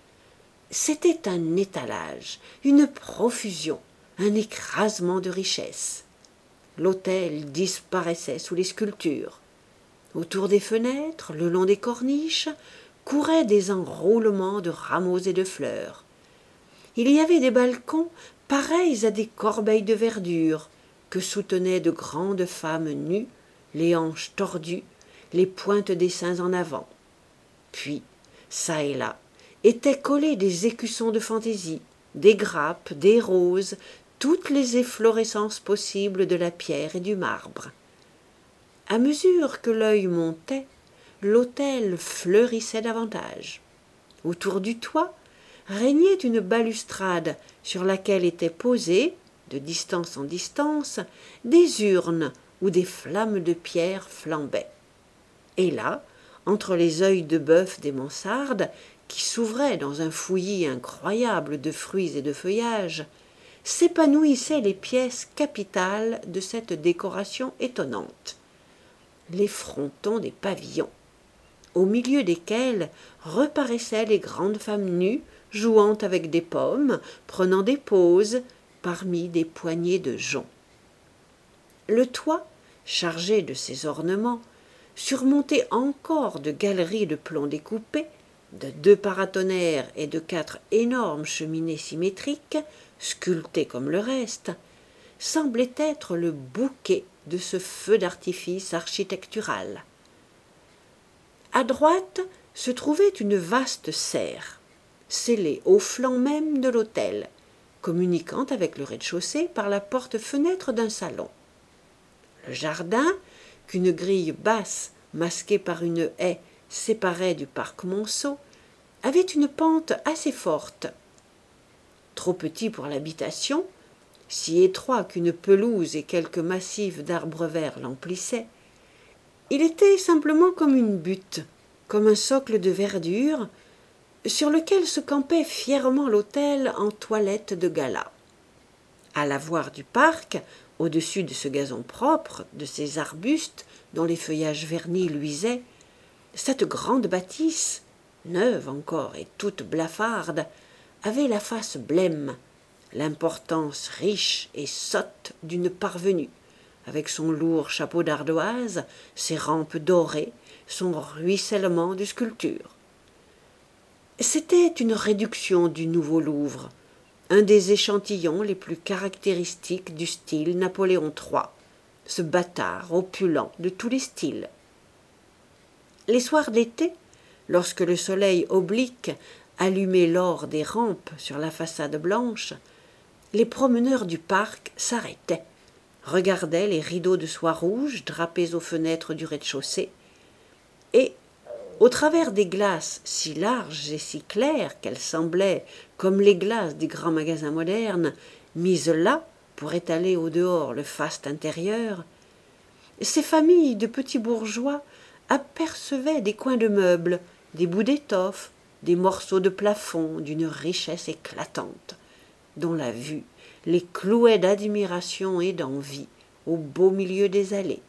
C'était un étalage, une profusion, un écrasement de richesses. L'hôtel disparaissait sous les sculptures. Autour des fenêtres, le long des corniches, couraient des enroulements de rameaux et de fleurs. Il y avait des balcons pareils à des corbeilles de verdure que soutenaient de grandes femmes nues, les hanches tordues, les pointes des seins en avant. Puis, çà et là, étaient collés des écussons de fantaisie, des grappes, des roses, toutes les efflorescences possibles de la pierre et du marbre. À mesure que l'œil montait, l'hôtel fleurissait davantage. Autour du toit régnait une balustrade sur laquelle étaient posées, de distance en distance, des urnes où des flammes de pierre flambaient. Et là, entre les œils de bœuf des mansardes, qui s'ouvraient dans un fouillis incroyable de fruits et de feuillages, s'épanouissaient les pièces capitales de cette décoration étonnante. Les frontons des pavillons, au milieu desquels reparaissaient les grandes femmes nues, jouant avec des pommes, prenant des poses, parmi des poignées de joncs. Le toit, chargé de ces ornements, surmonté encore de galeries de plomb découpées, de deux paratonnerres et de quatre énormes cheminées symétriques, sculptées comme le reste, semblait être le bouquet de ce feu d'artifice architectural. À droite se trouvait une vaste serre, scellée au flanc même de l'hôtel, communiquant avec le rez-de-chaussée par la porte-fenêtre d'un salon. Le jardin, qu'une grille basse masquée par une haie séparait du parc Monceau, avait une pente assez forte. Trop petit pour l'habitation, si étroit qu'une pelouse et quelques massifs d'arbres verts l'emplissaient, il était simplement comme une butte, comme un socle de verdure, sur lequel se campait fièrement l'hôtel en toilette de gala. À la voir du parc, au-dessus de ce gazon propre, de ces arbustes dont les feuillages vernis luisaient, cette grande bâtisse, neuve encore et toute blafarde, avait la face blême, l'importance riche et sotte d'une parvenue, avec son lourd chapeau d'ardoise, ses rampes dorées, son ruissellement de sculpture. C'était une réduction du Nouveau Louvre, un des échantillons les plus caractéristiques du style Napoléon trois, ce bâtard opulent de tous les styles. Les soirs d'été, lorsque le soleil oblique allumait l'or des rampes sur la façade blanche, les promeneurs du parc s'arrêtaient, regardaient les rideaux de soie rouge drapés aux fenêtres du rez-de-chaussée, et, au travers des glaces si larges et si claires qu'elles semblaient, comme les glaces des grands magasins modernes, mises là pour étaler au dehors le faste intérieur, ces familles de petits bourgeois apercevaient des coins de meubles, des bouts d'étoffe, des morceaux de plafond d'une richesse éclatante, dont la vue les clouait d'admiration et d'envie au beau milieu des allées.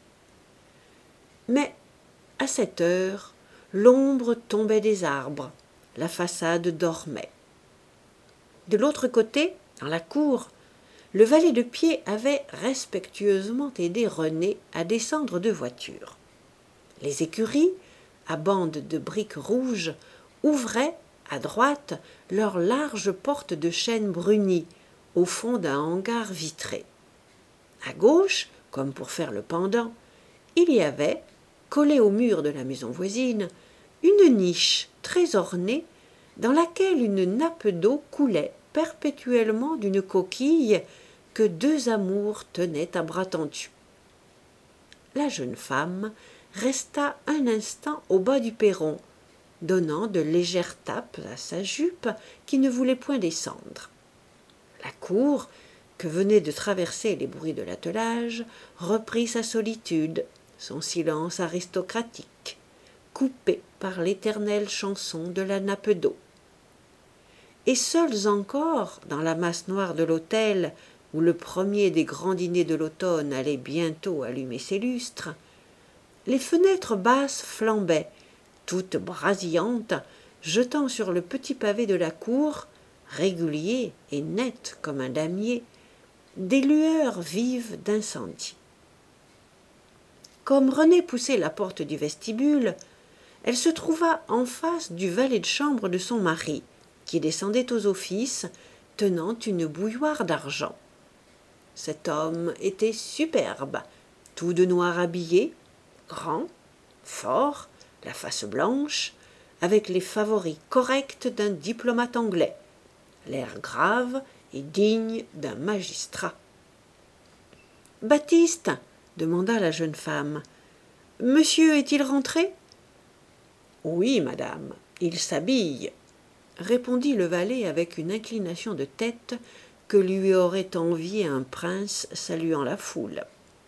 Mais, à cette heure, l'ombre tombait des arbres, la façade dormait. De l'autre côté, dans la cour, le valet de pied avait respectueusement aidé René à descendre de voiture. Les écuries, à bandes de briques rouges, ouvraient, à droite, leurs larges portes de chêne bruni, au fond d'un hangar vitré. À gauche, comme pour faire le pendant, il y avait, collée au mur de la maison voisine, une niche très ornée dans laquelle une nappe d'eau coulait perpétuellement d'une coquille que deux amours tenaient à bras tendus. La jeune femme resta un instant au bas du perron, donnant de légères tapes à sa jupe qui ne voulait point descendre. La cour, que venaient de traverser les bruits de l'attelage, reprit sa solitude, son silence aristocratique, coupé par l'éternelle chanson de la nappe d'eau. Et seuls encore, dans la masse noire de l'hôtel, où le premier des grands dîners de l'automne allait bientôt allumer ses lustres, les fenêtres basses flambaient, toutes brasillantes, jetant sur le petit pavé de la cour, régulier et net comme un damier, des lueurs vives d'incendie. Comme René poussait la porte du vestibule, elle se trouva en face du valet de chambre de son mari, qui descendait aux offices, tenant une bouilloire d'argent. Cet homme était superbe, tout de noir habillé, grand, fort, la face blanche, avec les favoris corrects d'un diplomate anglais, l'air grave et digne d'un magistrat. « Baptiste, demanda la jeune femme, monsieur est-il rentré ? Oui, madame, il s'habille, répondit le valet avec une inclination de tête que lui aurait enviée un prince saluant la foule.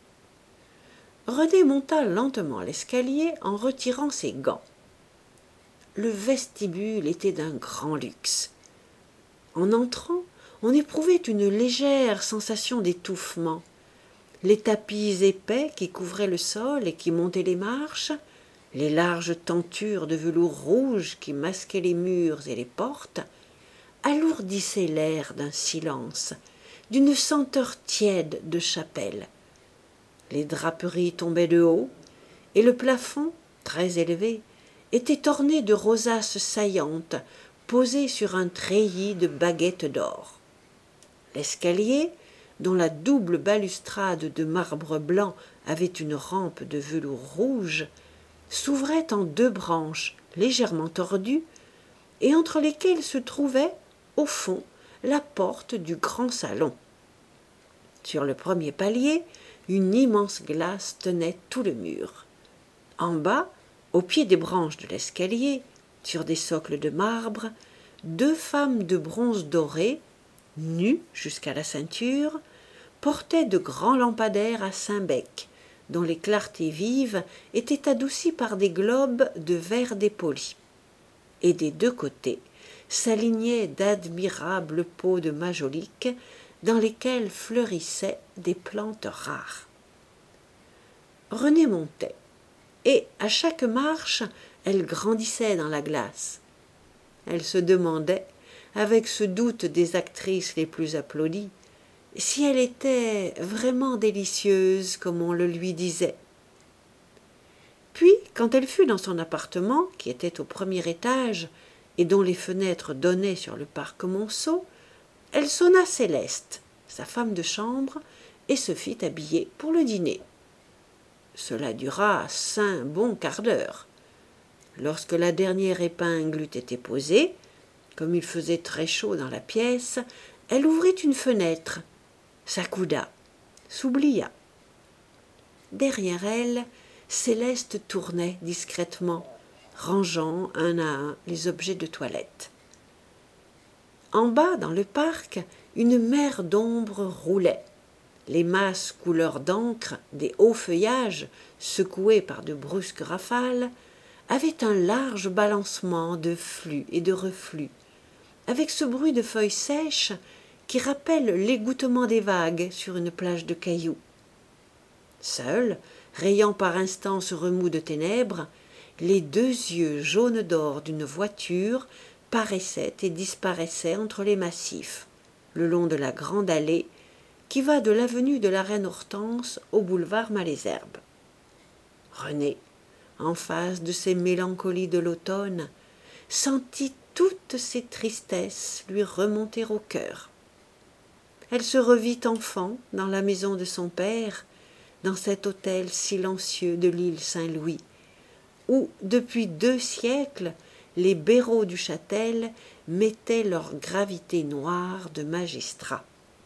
René monta lentement l'escalier en retirant ses gants. Le vestibule était d'un grand luxe. En entrant, on éprouvait une légère sensation d'étouffement. Les tapis épais qui couvraient le sol et qui montaient les marches, les larges tentures de velours rouge qui masquaient les murs et les portes, alourdissaient l'air d'un silence, d'une senteur tiède de chapelle. Les draperies tombaient de haut, et le plafond, très élevé, était orné de rosaces saillantes posées sur un treillis de baguettes d'or. L'escalier, dont la double balustrade de marbre blanc avait une rampe de velours rouge, s'ouvrait en deux branches légèrement tordues, et entre lesquelles se trouvait, au fond, la porte du grand salon. Sur le premier palier, une immense glace tenait tout le mur. En bas, au pied des branches de l'escalier, sur des socles de marbre, deux femmes de bronze doré, nues jusqu'à la ceinture, portaient de grands lampadaires à cinq becs, dont les clartés vives étaient adoucies par des globes de verre dépoli. Et des deux côtés s'alignaient d'admirables pots de majolique dans lesquels fleurissaient des plantes rares. René montait. et à chaque marche, elle grandissait dans la glace. Elle se demandait, avec ce doute des actrices les plus applaudies, si elle était vraiment délicieuse comme on le lui disait. Puis, quand elle fut dans son appartement, qui était au premier étage et dont les fenêtres donnaient sur le parc Monceau, elle sonna Céleste, sa femme de chambre, et se fit habiller pour le dîner. Cela dura cinq bons quarts d'heure. Lorsque la dernière épingle eut été posée, comme il faisait très chaud dans la pièce, elle ouvrit une fenêtre, s'accouda, s'oublia. Derrière elle, Céleste tournait discrètement, rangeant un à un les objets de toilette. En bas, dans le parc, une mer d'ombre roulait. Les masses couleur d'encre des hauts feuillages, secoués par de brusques rafales, avaient un large balancement de flux et de reflux, avec ce bruit de feuilles sèches qui rappelle l'égouttement des vagues sur une plage de cailloux. Seuls, rayant par instants ce remous de ténèbres, les deux yeux jaunes d'or d'une voiture paraissaient et disparaissaient entre les massifs, le long de la grande allée qui va de l'avenue de la Reine-Hortense au boulevard Malesherbes. Renée, en face de ces mélancolies de l'automne, sentit toutes ces tristesses lui remonter au cœur. Elle se revit enfant dans la maison de son père, dans cet hôtel silencieux de l'île Saint-Louis, où, depuis deux siècles, les Béraud du Châtel mettaient leur gravité noire de magistrats.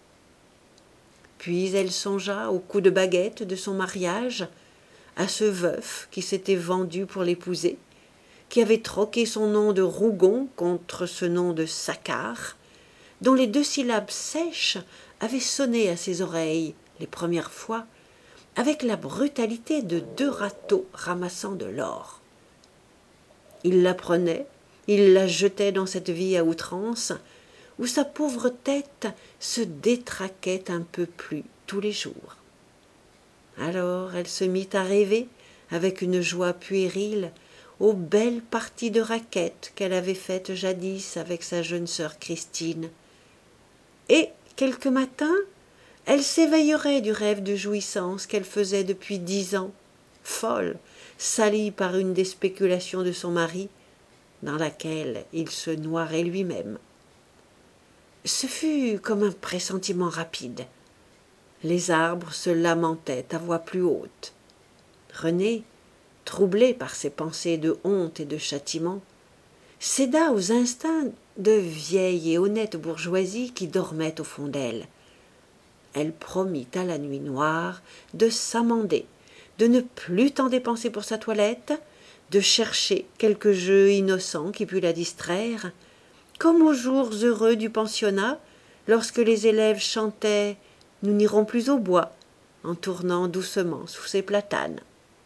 Puis elle songea au coup de baguette de son mariage, à ce veuf qui s'était vendu pour l'épouser, qui avait troqué son nom de Rougon contre ce nom de Saccard, dont les deux syllabes sèches avaient sonné à ses oreilles, les premières fois, avec la brutalité de deux râteaux ramassant de l'or. Il la prenait, il la jetait dans cette vie à outrance, où sa pauvre tête se détraquait un peu plus tous les jours. Alors elle se mit à rêver, avec une joie puérile, aux belles parties de raquettes qu'elle avait faites jadis avec sa jeune sœur Christine. Et, quelque matin, elle s'éveillerait du rêve de jouissance qu'elle faisait depuis dix ans, folle, salie par une des spéculations de son mari, dans laquelle il se noirait lui-même. Ce fut comme un pressentiment rapide. Les arbres se lamentaient à voix plus haute. Renée, troublée par ces pensées de honte et de châtiment, céda aux instincts de vieille et honnête bourgeoisie qui dormait au fond d'elle. Elle promit à la nuit noire de s'amender, de ne plus tant dépenser pour sa toilette, de chercher quelque jeu innocent qui pût la distraire, comme aux jours heureux du pensionnat, lorsque les élèves chantaient « Nous n'irons plus au bois » en tournant doucement sous ses platanes.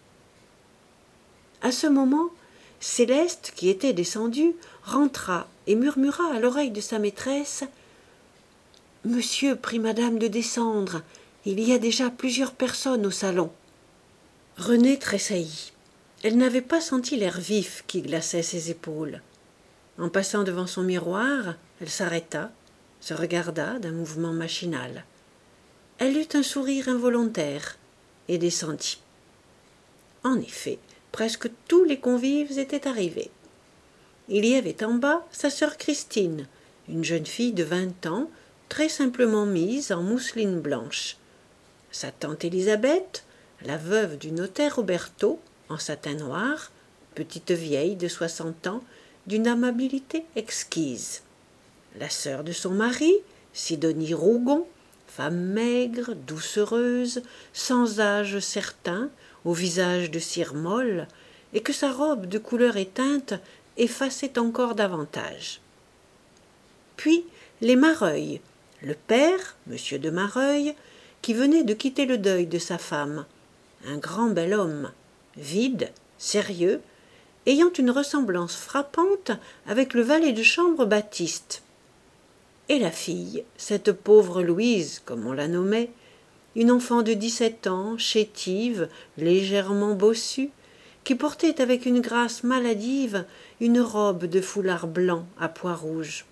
À ce moment, Céleste, qui était descendue, rentra et murmura à l'oreille de sa maîtresse « Monsieur prie madame de descendre, il y a déjà plusieurs personnes au salon. » Renée tressaillit. Elle n'avait pas senti l'air vif qui glaçait ses épaules. En passant devant son miroir, elle s'arrêta, se regarda d'un mouvement machinal. Elle eut un sourire involontaire et descendit. En effet, presque tous les convives étaient arrivés. Il y avait en bas sa sœur Christine, une jeune fille de vingt ans, très simplement mise en mousseline blanche. Sa tante Élisabeth, la veuve du notaire Roberto, en satin noir, petite vieille de soixante ans, d'une amabilité exquise. La sœur de son mari, Sidonie Rougon, femme maigre, doucereuse, sans âge certain, au visage de cire molle, et que sa robe de couleur éteinte effaçait encore davantage. Puis les Mareuil, le père, monsieur de Mareuil, qui venait de quitter le deuil de sa femme, un grand bel homme, vide, sérieux, ayant une ressemblance frappante avec le valet de chambre Baptiste. Et la fille, cette pauvre Louise, comme on la nommait, une enfant de dix-sept ans, chétive, légèrement bossue, qui portait avec une grâce maladive une robe de foulard blanc à pois rouges.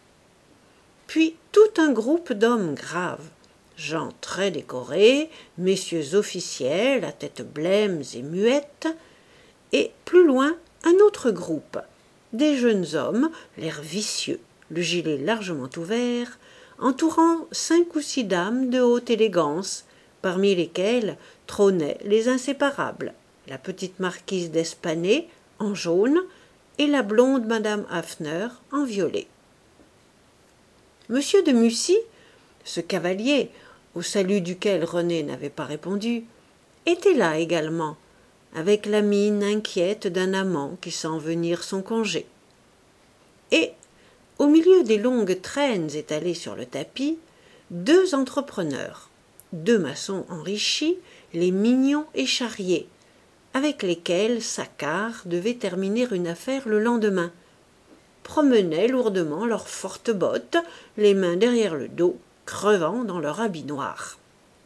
Puis tout un groupe d'hommes graves, gens très décorés, messieurs officiels à tête blêmes et muettes, et plus loin un autre groupe, des jeunes hommes, l'air vicieux, le gilet largement ouvert, entourant cinq ou six dames de haute élégance, parmi lesquelles trônaient les inséparables, la petite marquise d'Espanay en jaune et la blonde madame Hafner en violet. Monsieur de Mussy, ce cavalier, au salut duquel René n'avait pas répondu, était là également, avec la mine inquiète d'un amant qui sent venir son congé. Et, au milieu des longues traînes étalées sur le tapis, deux entrepreneurs, deux maçons enrichis, les Mignons et Charrier, avec lesquels Saccard devait terminer une affaire le lendemain, promenaient lourdement leurs fortes bottes, les mains derrière le dos, crevant dans leur habit noir.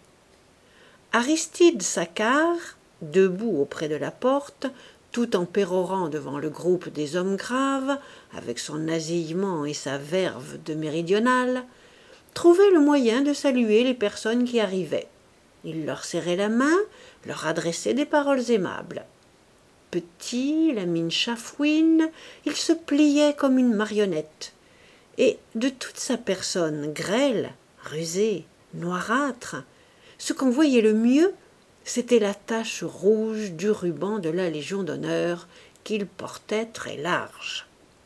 Aristide Saccard, debout auprès de la porte, tout en pérorant devant le groupe des hommes graves, avec son nasillement et sa verve de méridional, trouvait le moyen de saluer les personnes qui arrivaient. Il leur serrait la main, leur adressait des paroles aimables. Petit, la mine chafouine, il se pliait comme une marionnette, et de toute sa personne grêle, rusée, noirâtre, ce qu'on voyait le mieux, c'était la tache rouge du ruban de la Légion d'honneur qu'il portait très large.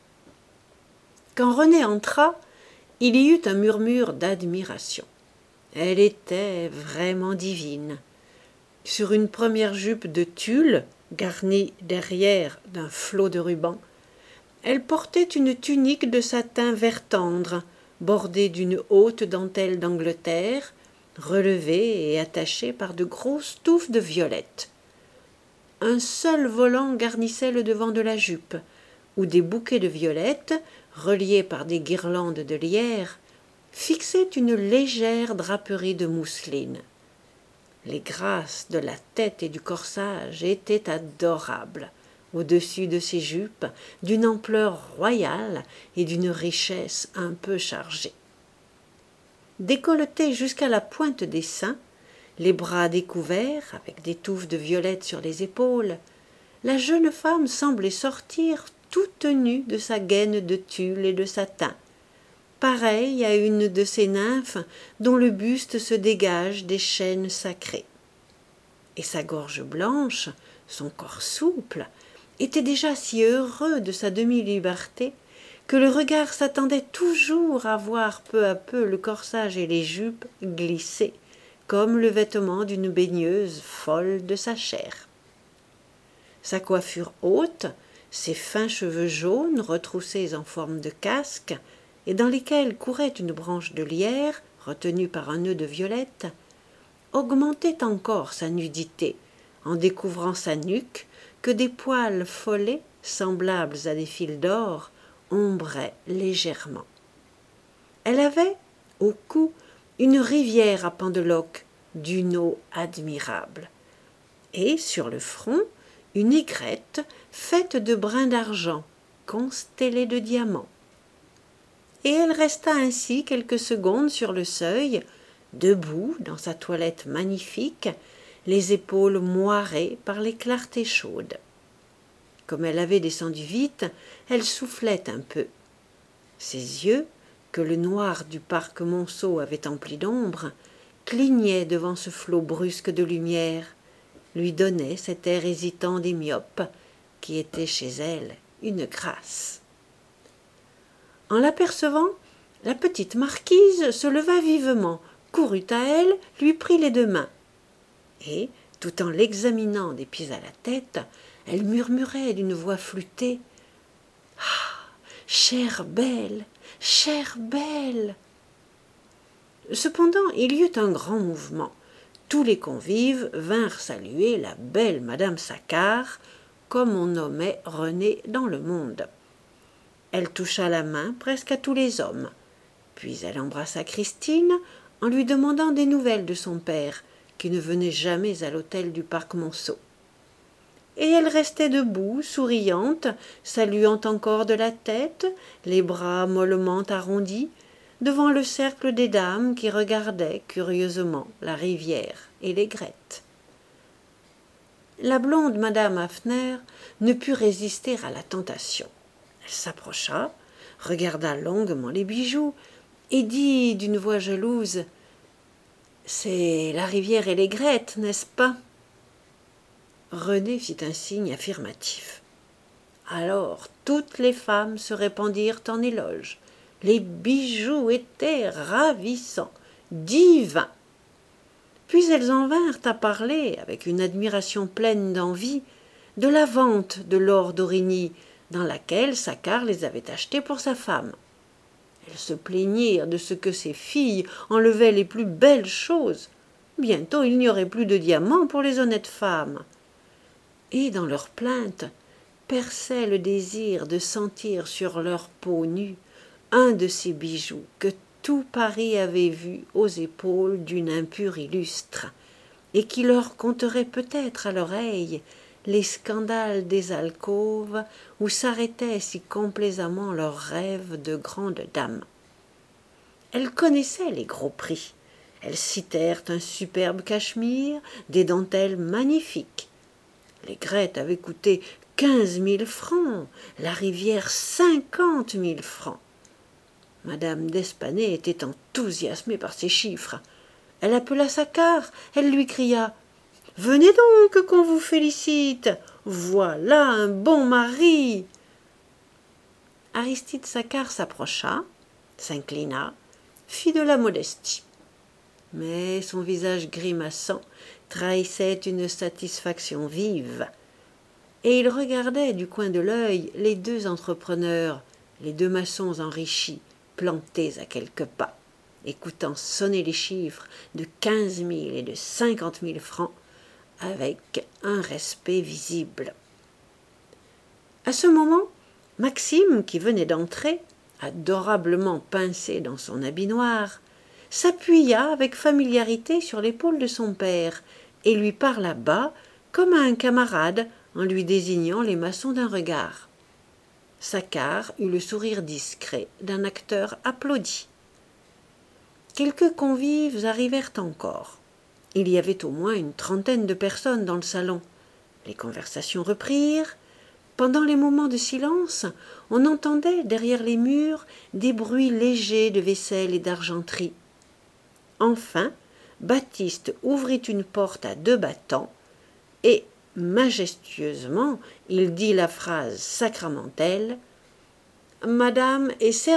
Quand René entra, il y eut un murmure d'admiration. Elle était vraiment divine. Sur une première jupe de tulle, garnie derrière d'un flot de rubans, elle portait une tunique de satin vert tendre, bordée d'une haute dentelle d'Angleterre, relevée et attachée par de grosses touffes de violettes. Un seul volant garnissait le devant de la jupe, où des bouquets de violettes, reliés par des guirlandes de lierre, fixaient une légère draperie de mousseline. Les grâces de la tête et du corsage étaient adorables, au-dessus de ces jupes, d'une ampleur royale et d'une richesse un peu chargée. Décolletée jusqu'à la pointe des seins, les bras découverts, avec des touffes de violettes sur les épaules, la jeune femme semblait sortir toute nue de sa gaine de tulle et de satin, pareille à une de ces nymphes dont le buste se dégage des chaînes sacrées. Et sa gorge blanche, son corps souple, était déjà si heureux de sa demi-liberté que le regard s'attendait toujours à voir peu à peu le corsage et les jupes glisser, comme le vêtement d'une baigneuse folle de sa chair. Sa coiffure haute, ses fins cheveux jaunes retroussés en forme de casque, et dans lesquels courait une branche de lierre retenue par un nœud de violette, augmentaient encore sa nudité, en découvrant sa nuque que des poils follets, semblables à des fils d'or, ombraient légèrement. Elle avait, au cou, une rivière à pendeloques, d'une eau admirable, et sur le front, une aigrette faite de brins d'argent, constellée de diamants. Et elle resta ainsi quelques secondes sur le seuil, debout dans sa toilette magnifique, les épaules moirées par les clartés chaudes. Comme elle avait descendu vite, elle soufflait un peu. Ses yeux, que le noir du parc Monceau avait emplis d'ombre, clignaient devant ce flot brusque de lumière, lui donnaient cet air hésitant des myopes, qui était chez elle une grâce. En l'apercevant, la petite marquise se leva vivement, courut à elle, lui prit les deux mains. Et, tout en l'examinant des pieds à la tête, elle murmurait d'une voix flûtée « Ah, chère belle, chère belle !» Cependant, il y eut un grand mouvement. Tous les convives vinrent saluer la belle madame Saccard, comme on nommait René dans le monde. Elle toucha la main presque à tous les hommes. Puis elle embrassa Christine en lui demandant des nouvelles de son père, qui ne venait jamais à l'hôtel du parc Monceau. et elle restait debout, souriante, saluant encore de la tête, les bras mollement arrondis, devant le cercle des dames qui regardaient curieusement la rivière et l'aigrette. La blonde madame Hafner ne put résister à la tentation. Elle s'approcha, regarda longuement les bijoux et dit d'une voix jalouse « C'est la rivière et l'aigrette, n'est-ce pas ?» René fit un signe affirmatif. Alors toutes les femmes se répandirent en éloges. Les bijoux étaient ravissants, divins. Puis elles en vinrent à parler, avec une admiration pleine d'envie, de la vente de l'or d'Aurigny, dans laquelle Saccard les avait achetés pour sa femme. Elles se plaignirent de ce que ses filles enlevaient les plus belles choses. Bientôt il n'y aurait plus de diamants pour les honnêtes femmes. Et dans leurs plaintes perçait le désir de sentir sur leur peau nue un de ces bijoux que tout Paris avait vus aux épaules d'une impure illustre, et qui leur conterait peut-être à l'oreille les scandales des alcôves où s'arrêtaient si complaisamment leurs rêves de grandes dames. Elles connaissaient les gros prix. Elles citèrent un superbe cachemire, des dentelles magnifiques. L'aigrette avait coûté quinze mille francs, la rivière cinquante mille francs. Madame d'Espanay était enthousiasmée par ces chiffres. Elle appela Saccard, elle lui cria « Venez donc qu'on vous félicite, voilà un bon mari !» Aristide Saccard s'approcha, s'inclina, fit de la modestie. Mais son visage grimaçant trahissait une satisfaction vive, et il regardait du coin de l'œil les deux entrepreneurs, les deux maçons enrichis, plantés à quelques pas, écoutant sonner les chiffres de quinze mille et de cinquante mille francs avec un respect visible. À ce moment, Maxime, qui venait d'entrer, adorablement pincé dans son habit noir, s'appuya avec familiarité sur l'épaule de son père et lui parla bas comme à un camarade en lui désignant les maçons d'un regard. Saccard eut le sourire discret d'un acteur applaudi. Quelques convives arrivèrent encore. Il y avait au moins une trentaine de personnes dans le salon. Les conversations reprirent. Pendant les moments de silence, on entendait derrière les murs des bruits légers de vaisselle et d'argenterie. Enfin, Baptiste ouvrit une porte à deux battants et, majestueusement, il dit la phrase sacramentelle « Madame est servie ».